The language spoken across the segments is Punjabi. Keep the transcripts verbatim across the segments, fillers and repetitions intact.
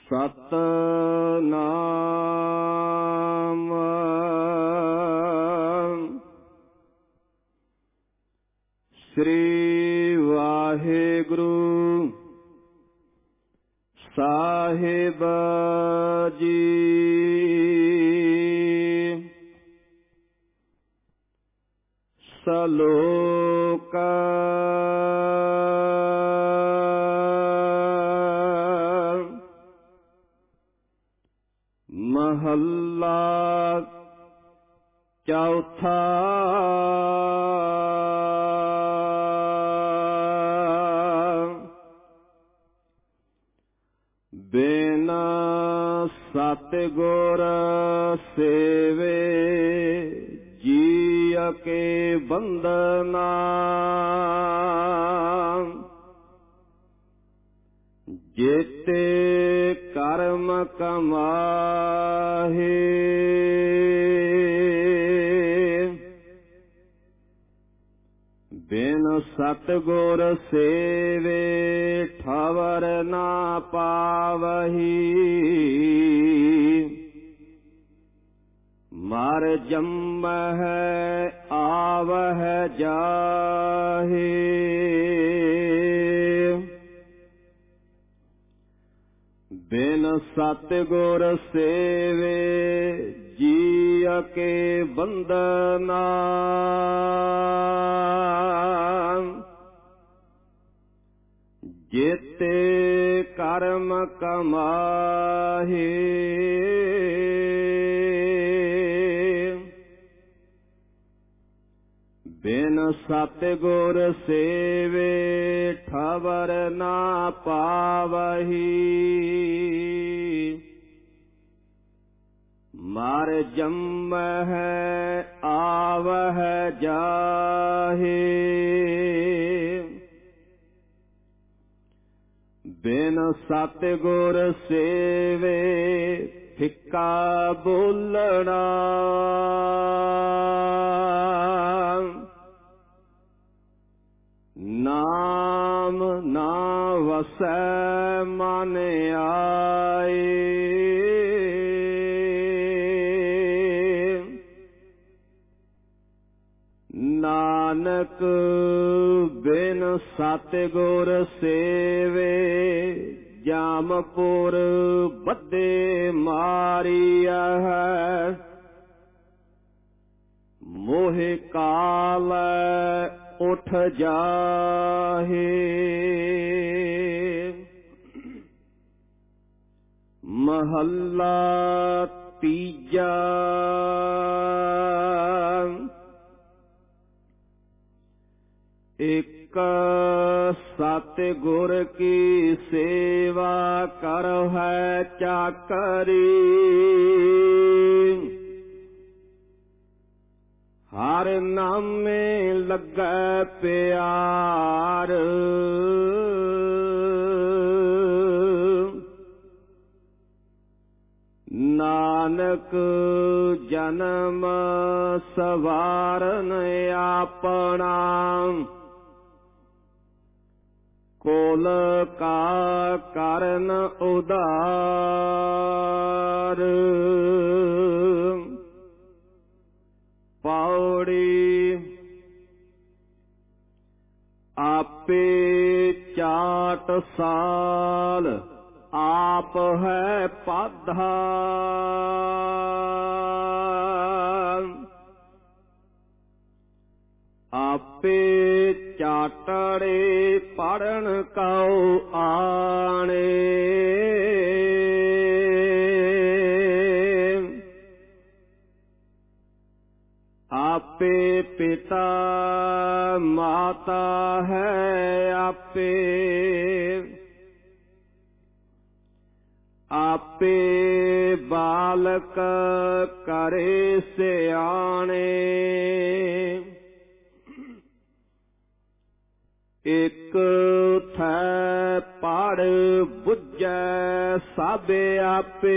ਸਤਨਾਮ ਸ੍ਰੀ ਵਾਹਿਗੁਰੂ ਸਾਹਿਬ ਜੀ। ਸਲੋਕ ਮਹੱਲਾ ਚੌਥਾ। ਬਿਨ ਸਤਿਗੁਰ ਸੇਵੇ ਜੀਅ ਕੇ ਬੰਧਨਾ। ਜੇਤੇ ਕਰਮ ਕਮਾਹੇ ਬਿਨ ਸਤਿਗੁਰ ਸੇਵੇ ਠਵਰ ਨਾ ਪਾਵਹੀ। ਮਰ ਜੰਮਹਿ ਆਵਹਿ ਜਾਹੇ। ਬਿਨ ਸਤਿਗੁਰ ਸੇਵੇ ਜੀਅ ਕੇ ਬੰਧਨਾ। ਜੇਤੇ ਕਰਮ ਕਮਾਹੇ ਬਿਨ ਸਤਿਗੁਰ ਸੇਵੇ ਠਵਰ ਨਾ ਪਾਵਹੀ। ਮਰ ਜੰਮਹਿ ਆਵਹਿ ਜਾਹੇ। ਬਿਨ ਸਤਿਗੁਰ ਸੇਵੇ ਫਿੱਕਾ ਬੋਲਣਾ। ਨਾਮ ਨਾ ਵਸੈ ਮਨ ਆਏ। ਨਾਨਕ ਬਿਨ ਸਤਿਗੁਰ ਸੇਵੇ ਜਾਮਪੁਰ ਬੱਧੇ ਮਾਰੀਆ ਹੈ। ਮੋਹਿ ਕਾਲ ਉਠ ਜਾਹੇ। ਮਹੱਲਾ ਤੀਜਾ। ਇਕ ਸਤਿਗੁਰ ਕੀ ਸੇਵਾ ਕਰਹਿ ਚਾਕਰੀ। ਹਰ ਨਾਮੇ ਲੱਗੈ ਪਿਆਰ। ਨਾਨਕ ਜਨਮ ਸਵਾਰਨ ਆਪਣਾ। ਕੁਲ ਕਾ ਕਰਨ ਉਧਾਰ। ਪੌੜੀ। ਆਪੇ ਚਾਟ ਸਾਲ ਆਪ ਹੈ ਪਾਧਾ। ਆਪੇ ਚਾਟੜੇ ਪੜਨ ਕਉ ਆਣੇ। ਆਪੇ ਪਿਤਾ ਮਾਤਾ ਹੈ ਆਪੇ। ਆਪੇ ਬਾਲਕ ਕਰੇ ਸਿਆਣੇ। ਇਕ ਥੈ ਪੜ ਬੁੱਝੈ ਸਭ ਆਪੇ।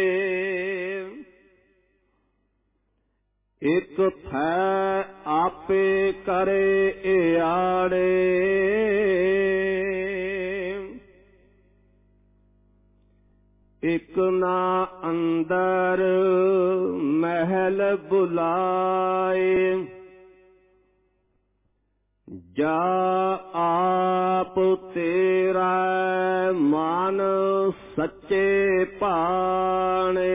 ਇਕ ਥੈ ਆਪੇ ਕਰੇ ਏਆੜੇ। ਇਕ ਨਾ ਅੰਦਰ ਮਹਿਲ ਬੁਲਾਏ, ਜਾ ਆਪ ਤੇਰਾ ਮਨ ਸੱਚੇ ਭਾਣੇ।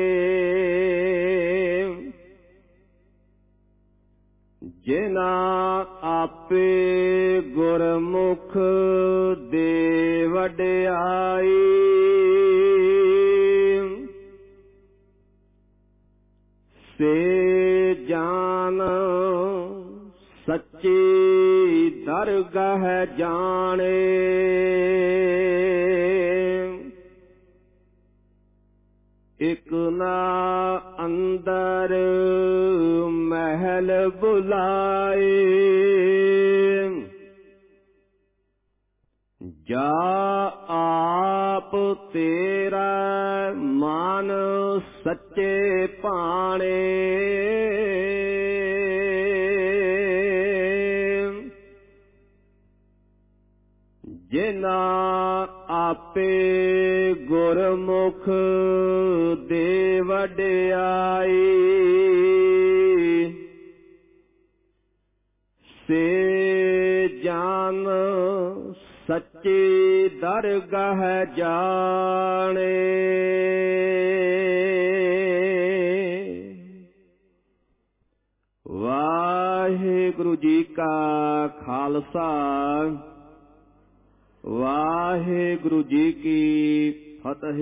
ਜਿਨਾ ਆਪੇ ਗੁਰਮੁਖ ਦੇ ਵਡਿਆਈ, ਸੇ ਜਾਨ ਸੱਚੀ ਦਰਗਾਹ ਜਾਣੇ। ਇਕ ਨਾ ਅੰਦਰ ਮਹਿਲ ਬੁਲਾਏ, ਜਾ ਆਪ ਤੇਰਾ ਮਨ ਸੱਚੇ ਭਾਣੇ। ਜਿਨਾ ਆਪੇ ਗੁਰਮੁਖ ਦੇ ਵਡਿਆਈ, ਸੇ ਜਾਨ ਸੱਚੀ ਦਰਗਾਹ ਜਾਣੇ। ਵਾਹਿਗੁਰੂ ਜੀ ਕਾ ਖਾਲਸਾ, ਵਾਹਿਗੁਰੂ ਜੀ ਕੀ ਫਤਿਹ।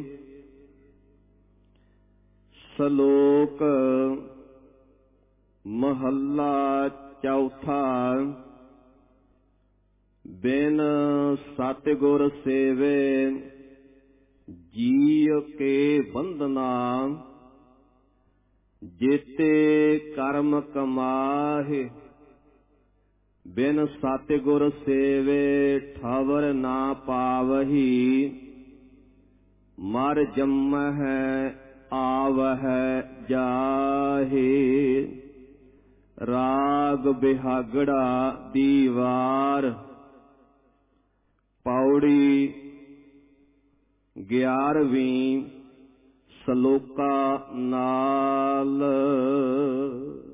ਸ਼ਲੋਕ ਮਹੱਲਾ ਚੌਥਾ। ਬਿਨ ਸਤਿਗੁਰ ਸੇਵੇ ਜੀਅ ਕੇ ਬੰਧਨਾ, ਜੇਤੇ ਕਰਮ ਕਮਾਹੇ। ਬਿਨ ਸਤਿਗੁਰ ਸੇਵੇ ਠਵਰ ਨਾ ਪਾਵਹੀ, ਮਰ ਜੰਮਹਿ ਆਵਹਿ ਜਾਹੇ। ਰਾਗ ਬਿਹਾਗੜਾ ਦੀਵਾਰ, ਪੌੜੀ ਗਿਆਰਵੀਂ। ਸਲੋਕਾ ਨਾਲ।